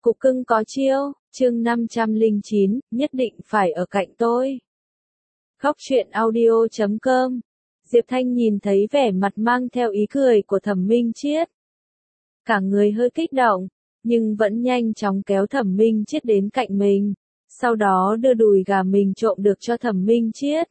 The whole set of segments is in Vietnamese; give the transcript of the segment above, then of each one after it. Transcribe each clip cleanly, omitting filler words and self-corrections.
Cục cưng có chiêu, chương 509, nhất định phải ở cạnh tôi. Góc truyện audio.com. Diệp Thanh nhìn thấy vẻ mặt mang theo ý cười của Thẩm Minh Chiết. Cả người hơi kích động, nhưng vẫn nhanh chóng kéo Thẩm Minh Chiết đến cạnh mình. Sau đó đưa đùi gà mình trộm được cho Thẩm Minh Chiết.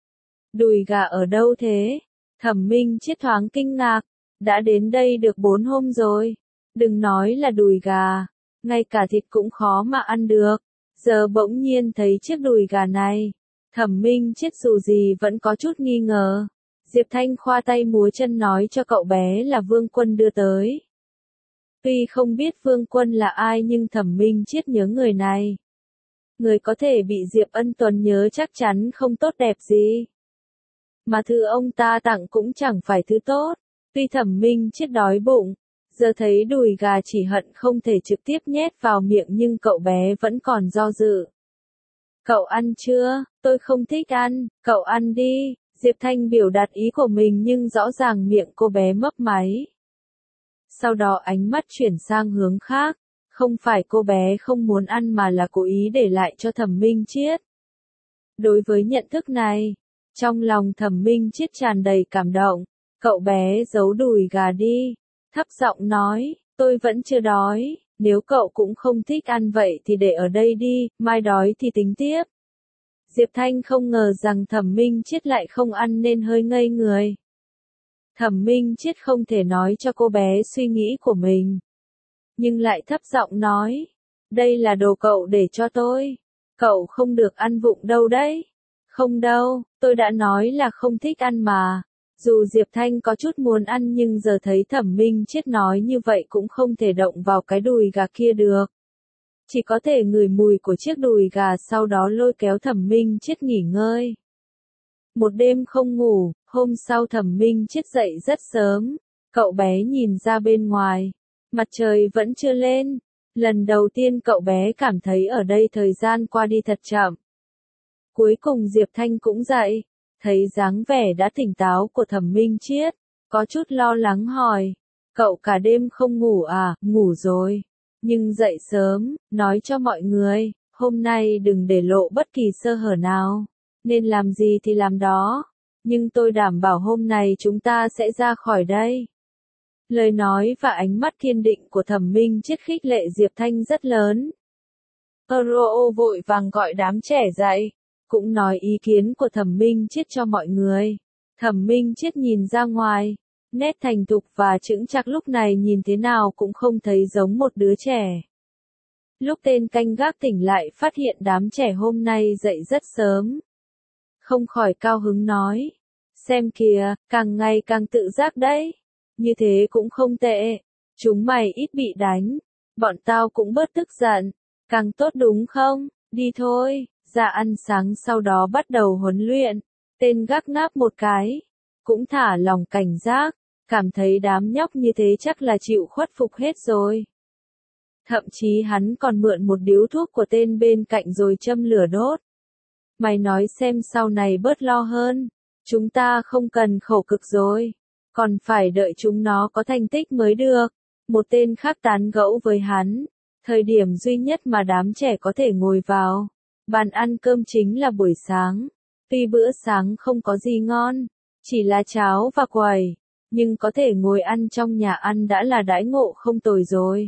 Đùi gà ở đâu thế? Thẩm Minh Chiết thoáng kinh ngạc. Đã đến đây được 4 hôm rồi. Đừng nói là đùi gà. Ngay cả thịt cũng khó mà ăn được. Giờ bỗng nhiên thấy chiếc đùi gà này. Thẩm Minh Chiết dù gì vẫn có chút nghi ngờ. Diệp Thanh khoa tay múa chân nói cho cậu bé là Vương Quân đưa tới. Tuy không biết Vương Quân là ai nhưng Thẩm Minh Chiết nhớ người này. Người có thể bị Diệp Ân Tuấn nhớ chắc chắn không tốt đẹp gì. Mà thứ ông ta tặng cũng chẳng phải thứ tốt. Tuy Thẩm Minh Chiết đói bụng, giờ thấy đùi gà chỉ hận không thể trực tiếp nhét vào miệng nhưng cậu bé vẫn còn do dự. Cậu ăn chưa? Tôi không thích ăn, cậu ăn đi. Diệp Thanh biểu đạt ý của mình nhưng rõ ràng miệng cô bé mấp máy. Sau đó ánh mắt chuyển sang hướng khác, không phải cô bé không muốn ăn mà là cố ý để lại cho Thẩm Minh Chiết. Đối với nhận thức này, trong lòng Thẩm Minh Chiết tràn đầy cảm động, cậu bé giấu đùi gà đi, thấp giọng nói, tôi vẫn chưa đói, nếu cậu cũng không thích ăn vậy thì để ở đây đi, mai đói thì tính tiếp. Diệp Thanh không ngờ rằng Thẩm Minh Chiết lại không ăn nên hơi ngây người. Thẩm Minh Chiết không thể nói cho cô bé suy nghĩ của mình, nhưng lại thấp giọng nói, đây là đồ cậu để cho tôi, cậu không được ăn vụng đâu đấy. Không đâu, tôi đã nói là không thích ăn mà. Dù Diệp Thanh có chút muốn ăn nhưng giờ thấy Thẩm Minh Chiết nói như vậy cũng không thể động vào cái đùi gà kia được. Chỉ có thể ngửi mùi của chiếc đùi gà sau đó lôi kéo Thẩm Minh Chiết nghỉ ngơi. Một đêm không ngủ, hôm sau Thẩm Minh Chiết dậy rất sớm. Cậu bé nhìn ra bên ngoài. Mặt trời vẫn chưa lên. Lần đầu tiên cậu bé cảm thấy ở đây thời gian qua đi thật chậm. Cuối cùng Diệp Thanh cũng dậy. Thấy dáng vẻ đã tỉnh táo của Thẩm Minh Chiết, có chút lo lắng hỏi, cậu cả đêm không ngủ à? Ngủ rồi, nhưng dậy sớm, nói cho mọi người, hôm nay đừng để lộ bất kỳ sơ hở nào, nên làm gì thì làm đó, nhưng tôi đảm bảo hôm nay chúng ta sẽ ra khỏi đây. Lời nói và ánh mắt kiên định của Thẩm Minh Chiết khích lệ Diệp Thanh rất lớn. Euro vội vàng gọi đám trẻ dậy. Cũng nói ý kiến của Thẩm Minh Chiết cho mọi người. Thẩm Minh Chiết nhìn ra ngoài, nét thành thục và chững chạc lúc này nhìn thế nào cũng không thấy giống một đứa trẻ. Lúc tên canh gác tỉnh lại phát hiện đám trẻ hôm nay dậy rất sớm. Không khỏi cao hứng nói, xem kìa, càng ngày càng tự giác đấy. Như thế cũng không tệ, chúng mày ít bị đánh, bọn tao cũng bớt tức giận, càng tốt đúng không? Đi thôi. Ra ăn sáng sau đó bắt đầu huấn luyện, tên gác ngáp một cái, cũng thả lòng cảnh giác, cảm thấy đám nhóc như thế chắc là chịu khuất phục hết rồi. Thậm chí hắn còn mượn một điếu thuốc của tên bên cạnh rồi châm lửa đốt. Mày nói xem sau này bớt lo hơn, chúng ta không cần khổ cực rồi, còn phải đợi chúng nó có thành tích mới được. Một tên khác tán gẫu với hắn, thời điểm duy nhất mà đám trẻ có thể ngồi vào bàn ăn cơm chính là buổi sáng. Tuy bữa sáng không có gì ngon, chỉ là cháo và quẩy, nhưng có thể ngồi ăn trong nhà ăn đã là đãi ngộ không tồi rồi.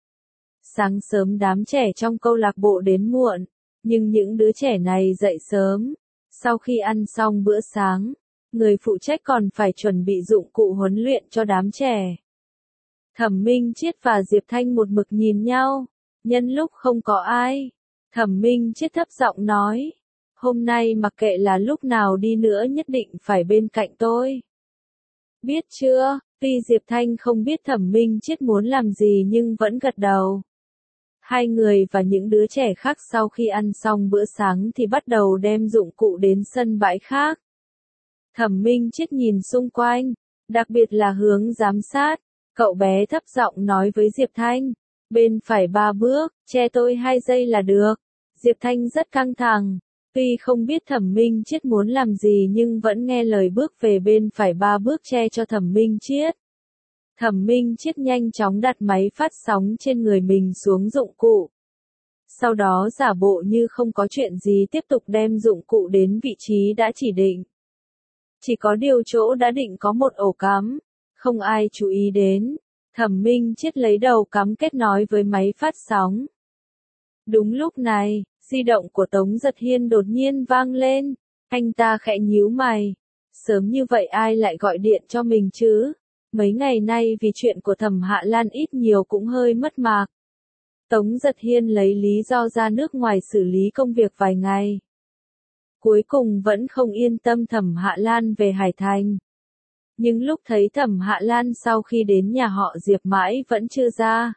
Sáng sớm đám trẻ trong câu lạc bộ đến muộn, nhưng những đứa trẻ này dậy sớm. Sau khi ăn xong bữa sáng, người phụ trách còn phải chuẩn bị dụng cụ huấn luyện cho đám trẻ. Thẩm Minh Chiết và Diệp Thanh một mực nhìn nhau, nhân lúc không có ai. Thẩm Minh Chiết thấp giọng nói, hôm nay mặc kệ là lúc nào đi nữa nhất định phải bên cạnh tôi. Biết chưa? Tuy Diệp Thanh không biết Thẩm Minh Chiết muốn làm gì nhưng vẫn gật đầu. Hai người và những đứa trẻ khác sau khi ăn xong bữa sáng thì bắt đầu đem dụng cụ đến sân bãi khác. Thẩm Minh Chiết nhìn xung quanh, đặc biệt là hướng giám sát, cậu bé thấp giọng nói với Diệp Thanh, bên phải 3 bước, che tôi 2 giây là được. Diệp Thanh rất căng thẳng, tuy không biết Thẩm Minh Chiết muốn làm gì nhưng vẫn nghe lời bước về bên phải 3 bước che cho Thẩm Minh Chiết. Thẩm Minh Chiết nhanh chóng đặt máy phát sóng trên người mình xuống dụng cụ. Sau đó giả bộ như không có chuyện gì tiếp tục đem dụng cụ đến vị trí đã chỉ định. Chỉ có điều chỗ đã định có một ổ cắm, không ai chú ý đến. Thẩm Minh Chiết lấy đầu cắm kết nối với máy phát sóng. Đúng lúc này, di động của Tống Giật Hiên đột nhiên vang lên. Anh ta khẽ nhíu mày. Sớm như vậy ai lại gọi điện cho mình chứ? Mấy ngày nay vì chuyện của Thẩm Hạ Lan ít nhiều cũng hơi mất mạc. Tống Giật Hiên lấy lý do ra nước ngoài xử lý công việc vài ngày. Cuối cùng vẫn không yên tâm Thẩm Hạ Lan về Hải Thành. Nhưng lúc thấy Thẩm Hạ Lan sau khi đến nhà họ Diệp mãi vẫn chưa ra.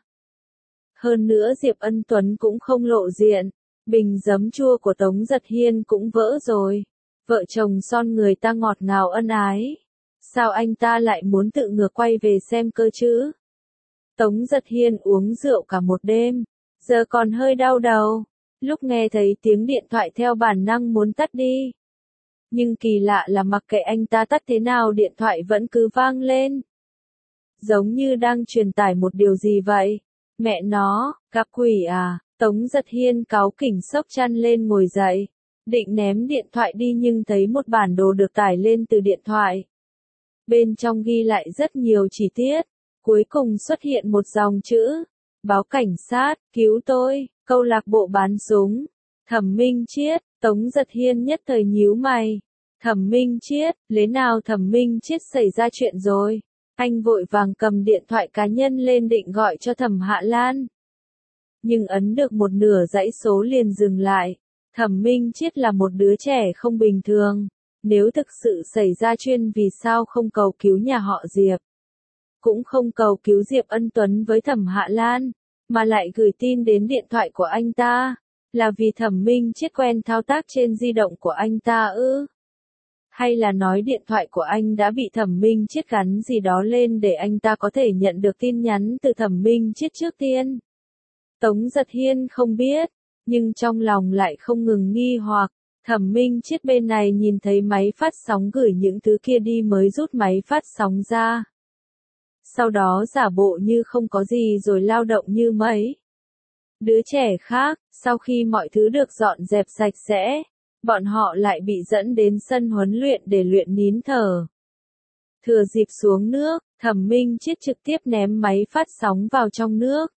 Hơn nữa Diệp Ân Tuấn cũng không lộ diện, bình giấm chua của Tống Giật Hiên cũng vỡ rồi. Vợ chồng son người ta ngọt ngào ân ái. Sao anh ta lại muốn tự ngược quay về xem cơ chứ? Tống Giật Hiên uống rượu cả một đêm, giờ còn hơi đau đầu. Lúc nghe thấy tiếng điện thoại theo bản năng muốn tắt đi. Nhưng kỳ lạ là mặc kệ anh ta tắt thế nào điện thoại vẫn cứ vang lên. Giống như đang truyền tải một điều gì vậy. Mẹ nó, gặp quỷ à, Tống Giật Hiên cáu kỉnh xốc chăn lên ngồi dậy. Định ném điện thoại đi nhưng thấy một bản đồ được tải lên từ điện thoại. Bên trong ghi lại rất nhiều chi tiết. Cuối cùng xuất hiện một dòng chữ. Báo cảnh sát, cứu tôi, câu lạc bộ bán súng. Thẩm Minh Chiết, Tống Giật Hiên nhất thời nhíu mày. Thẩm Minh Chiết, lẽ nào Thẩm Minh Chiết xảy ra chuyện rồi? Anh vội vàng cầm điện thoại cá nhân lên định gọi cho Thẩm Hạ Lan. Nhưng ấn được một nửa dãy số liền dừng lại. Thẩm Minh Chiết là một đứa trẻ không bình thường. Nếu thực sự xảy ra chuyện vì sao không cầu cứu nhà họ Diệp? Cũng không cầu cứu Diệp Ân Tuấn với Thẩm Hạ Lan, mà lại gửi tin đến điện thoại của anh ta. Là vì Thẩm Minh Chiết quen thao tác trên di động của anh ta ư? Hay là nói điện thoại của anh đã bị Thẩm Minh Chiết gắn gì đó lên để anh ta có thể nhận được tin nhắn từ Thẩm Minh Chiết trước tiên? Tống Giật Hiên không biết, nhưng trong lòng lại không ngừng nghi hoặc. Thẩm Minh Chiết bên này nhìn thấy máy phát sóng gửi những thứ kia đi mới rút máy phát sóng ra. Sau đó giả bộ như không có gì rồi lao động như mấy đứa trẻ khác. Sau khi mọi thứ được dọn dẹp sạch sẽ, bọn họ lại bị dẫn đến sân huấn luyện để luyện nín thở. Thừa dịp xuống nước, Thẩm Minh Chiết trực tiếp ném máy phát sóng vào trong nước.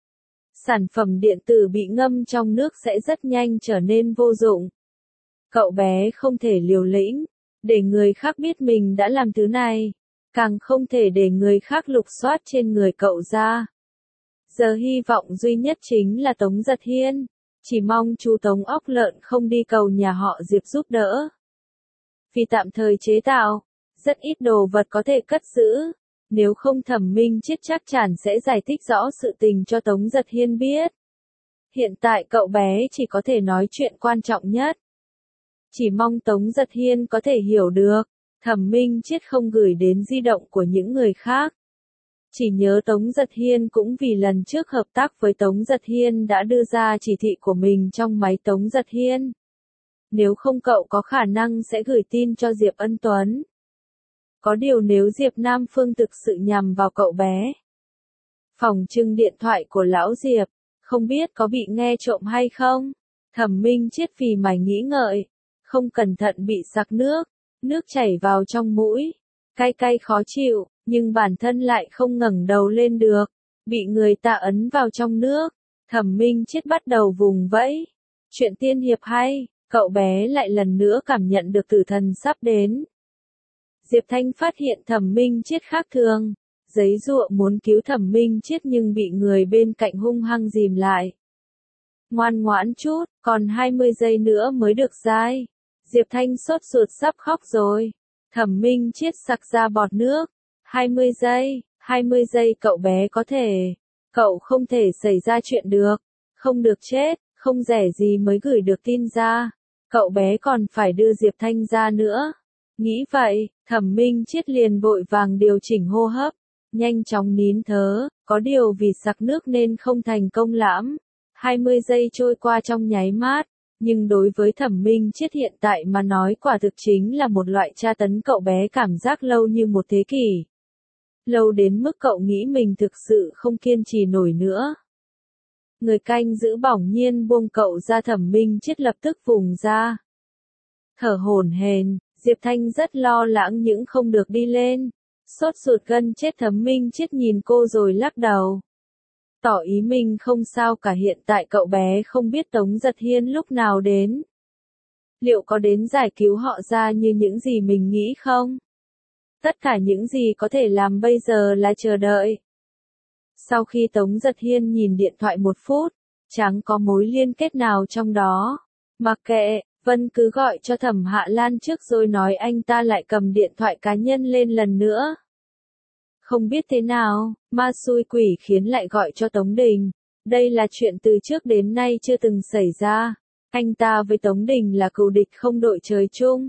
Sản phẩm điện tử bị ngâm trong nước sẽ rất nhanh trở nên vô dụng. Cậu bé không thể liều lĩnh, để người khác biết mình đã làm thứ này. Càng không thể để người khác lục soát trên người cậu ra. Giờ hy vọng duy nhất chính là Tống Giật Hiên. Chỉ mong chú Tống óc lợn không đi cầu nhà họ Diệp giúp đỡ. Vì tạm thời chế tạo, rất ít đồ vật có thể cất giữ. Nếu không Thẩm Minh Chiết chắc chắn sẽ giải thích rõ sự tình cho Tống Giật Hiên biết. Hiện tại cậu bé chỉ có thể nói chuyện quan trọng nhất. Chỉ mong Tống Giật Hiên có thể hiểu được. Thẩm Minh Chiết không gửi đến di động của những người khác. Chỉ nhớ Tống Giật Hiên cũng vì lần trước hợp tác với Tống Giật Hiên đã đưa ra chỉ thị của mình trong máy Tống Giật Hiên. Nếu không cậu có khả năng sẽ gửi tin cho Diệp Ân Tuấn. Có điều nếu Diệp Nam Phương thực sự nhằm vào cậu bé. Phòng trưng điện thoại của lão Diệp, không biết có bị nghe trộm hay không? Thẩm Minh Chiết vì mày nghĩ ngợi, không cẩn thận bị sặc nước. Nước chảy vào trong mũi, cay cay khó chịu, nhưng bản thân lại không ngẩng đầu lên được, bị người ta ấn vào trong nước. Thẩm Minh Chiết bắt đầu vùng vẫy. Chuyện tiên hiệp hay, cậu bé lại lần nữa cảm nhận được tử thần sắp đến. Diệp Thanh phát hiện Thẩm Minh Chiết khác thường, giấy giụa muốn cứu Thẩm Minh Chiết nhưng bị người bên cạnh hung hăng dìm lại. Ngoan ngoãn chút, còn 20 giây nữa mới được dai. Diệp Thanh sốt ruột sắp khóc rồi. Thẩm Minh Chiết sặc ra bọt nước. 20 giây cậu bé có thể. Cậu không thể xảy ra chuyện được. Không được chết, không rẻ gì mới gửi được tin ra. Cậu bé còn phải đưa Diệp Thanh ra nữa. Nghĩ vậy, Thẩm Minh Chiết liền vội vàng điều chỉnh hô hấp. Nhanh chóng nín thở, có điều vì sặc nước nên không thành công lắm. 20 giây trôi qua trong nháy mắt. Nhưng đối với Thẩm Minh Chiết hiện tại mà nói quả thực chính là một loại tra tấn cậu bé cảm giác lâu như một thế kỷ. Lâu đến mức cậu nghĩ mình thực sự không kiên trì nổi nữa. Người canh giữ bỗng nhiên buông cậu ra. Thẩm Minh Chết lập tức vùng ra. Thở hổn hển, Diệp Thanh rất lo lắng những không được đi lên. Sốt ruột gần chết. Thẩm Minh Chết nhìn cô rồi lắc đầu. Tỏ ý mình không sao cả. Hiện tại cậu bé không biết Tống Giật Hiên lúc nào đến. Liệu có đến giải cứu họ ra như những gì mình nghĩ không? Tất cả những gì có thể làm bây giờ là chờ đợi. Sau khi Tống Giật Hiên nhìn điện thoại 1 phút, chẳng có mối liên kết nào trong đó. Mặc kệ, Vân cứ gọi cho Thẩm Hạ Lan trước rồi nói anh ta lại cầm điện thoại cá nhân lên lần nữa. Không biết thế nào, ma xui quỷ khiến lại gọi cho Tống Đình. Đây là chuyện từ trước đến nay chưa từng xảy ra. Anh ta với Tống Đình là cừu địch không đội trời chung.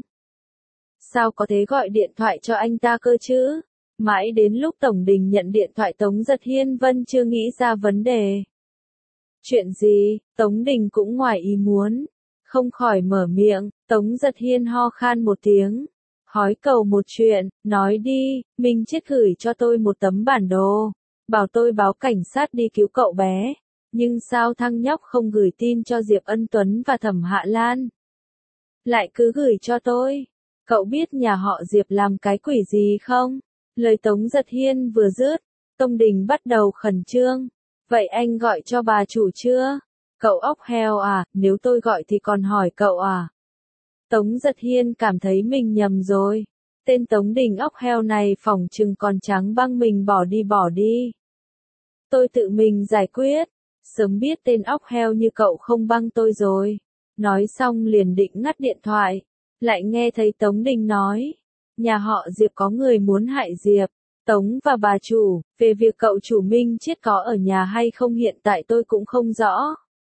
Sao có thể gọi điện thoại cho anh ta cơ chứ? Mãi đến lúc Tổng Đình nhận điện thoại Tống Giật Hiên vẫn chưa nghĩ ra vấn đề. Chuyện gì? Tống Đình cũng ngoài ý muốn. Không khỏi mở miệng. Tống Giật Hiên ho khan một tiếng. Hỏi cậu một chuyện, nói đi. Minh Chết gửi cho tôi một tấm bản đồ. Bảo tôi báo cảnh sát đi cứu cậu bé. Nhưng sao thằng nhóc không gửi tin cho Diệp Ân Tuấn và Thẩm Hạ Lan? Lại cứ gửi cho tôi. Cậu biết nhà họ Diệp làm cái quỷ gì không? Lời Tống Giật Hiên vừa dứt, Tông Đình bắt đầu khẩn trương. Vậy anh gọi cho bà chủ chưa? Cậu ốc heo à, nếu tôi gọi thì còn hỏi cậu à? Tống Giật Hiên cảm thấy mình nhầm rồi. Tên Tống Đình ốc heo này phỏng chừng còn trắng băng mình bỏ đi. Tôi tự mình giải quyết. Sớm biết tên ốc heo như cậu không băng tôi rồi. Nói xong liền định ngắt điện thoại. Lại nghe thấy Tống Đình nói. Nhà họ Diệp có người muốn hại Diệp, Tống và bà chủ. Về việc cậu chủ Minh Chết có ở nhà hay không hiện tại tôi cũng không rõ.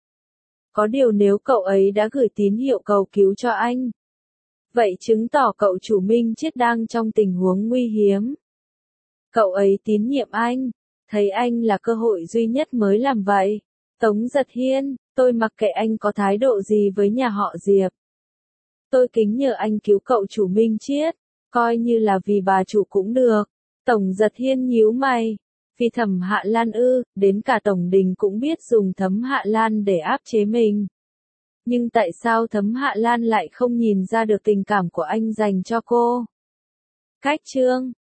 Có điều nếu cậu ấy đã gửi tín hiệu cầu cứu cho anh, vậy chứng tỏ cậu chủ Minh Chết đang trong tình huống nguy hiểm. Cậu ấy tín nhiệm anh, thấy anh là cơ hội duy nhất mới làm vậy. Tống Giật Hiên, tôi mặc kệ anh có thái độ gì với nhà họ Diệp. Tôi kính nhờ anh cứu cậu chủ Minh Chết, coi như là vì bà chủ cũng được. Tổng Giật Hiên nhíu mày. Vì Thẩm Hạ Lan ư? Đến cả Tổng Đình cũng biết dùng Thẩm Hạ Lan để áp chế mình. Nhưng tại sao Thẩm Hạ Lan lại không nhìn ra được tình cảm của anh dành cho cô? Cách chương